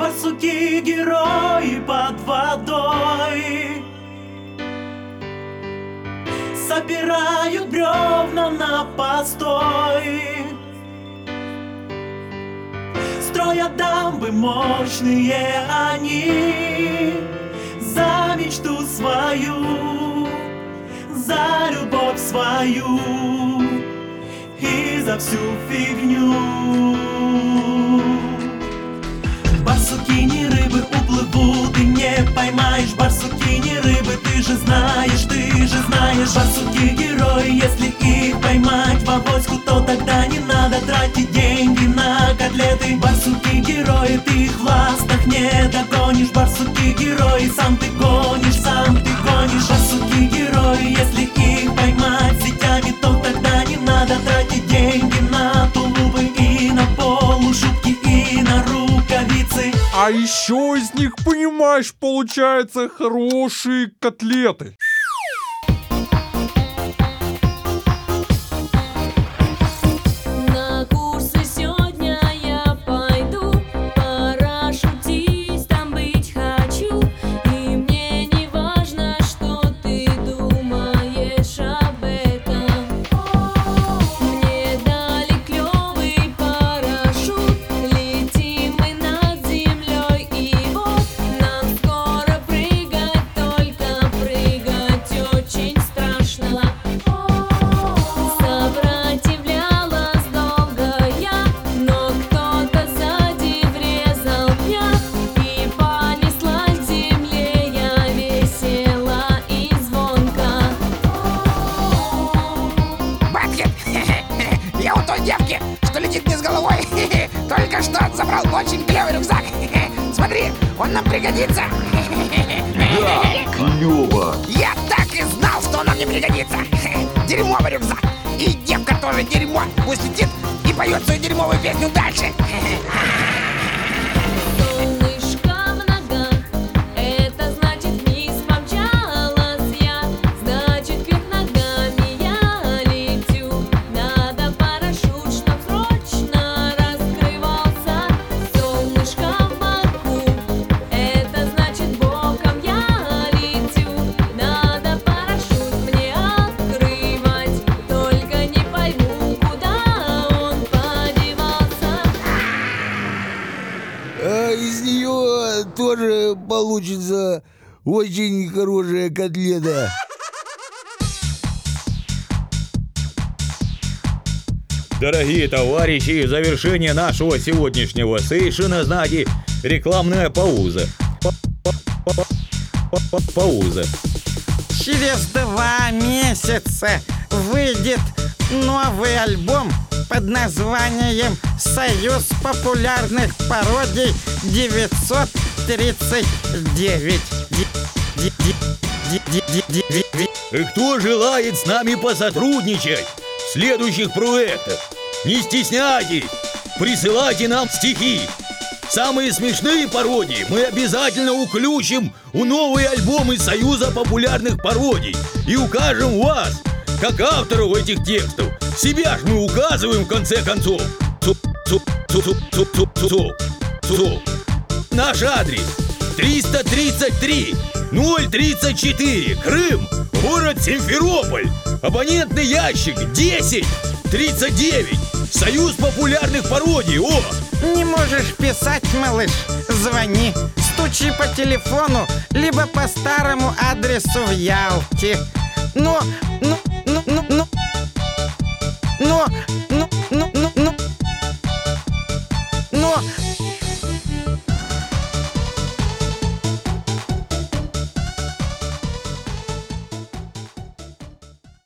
Барсуки герои под водой собирают бревна на постой, строят дамбы мощные они за мечту свою, за любовь свою и за всю фигню. Барсуки не рыбы, уплывут и не поймаешь. Барсуки не рыбы, ты же знаешь. Барсуки герои, если их поймать в авоську, то тогда не надо тратить деньги на котлеты. Барсуки герои, ты их в ластах не догонишь. Барсуки герои, сам ты гонишь. Барсуки герои, если их поймать сетями, то тогда не надо тратить деньги на тулупы и на полушубки и на рукавицы. А еще из них, понимаешь, получаются хорошие котлеты. На курсы сегодня я пойду, парашютист там быть хочу. И мне не важно, что ты думаешь об этом. Мне дали клевый парашют, летим мы над землей, и вот нам скоро прыгать, только прыгать очень страшно. Сопротивлялась долго я, но кто-то сзади врезал меня, и понеслась к земле я весела и звонко. Баткин, я у той девки, что летит вниз головой, только что забрал очень клевый рюкзак. Смотри, он нам пригодится. Да, клево. Я так и знал, что он нам не пригодится. Дерьмовый рюкзак. И девка тоже дерьмо. Пусть летит и поет свою дерьмовую песню дальше. Солнышко в ногах, это значит вниз помчалась я, значит вверх ногами я летю. Надо парашют, чтоб срочно раскрывался. Солнышко в боку, это значит боком я летю. Надо парашют мне открывать, только не пойму, куда он подевался. А из нее тоже получится очень хорошая котлета. Дорогие товарищи, в завершение нашего сегодняшнего сейшена, знаете, рекламная пауза. Пауза. Через 2 месяца выйдет новый альбом под названием «Союз популярных пародий 939». И кто желает с нами посотрудничать в следующих проектах, не стесняйтесь, присылайте нам стихи. Самые смешные пародии мы обязательно уключим у новые альбомы Союза популярных пародий и укажем вас, как авторов этих текстов. Себя ж мы указываем в конце концов. Наш адрес 333 034 Крым, город Симферополь. Абонентный ящик 10 39. Союз популярных пародий. О! Не можешь писать, малыш? Звони, стучи по телефону, либо по старому адресу в Ялте. Но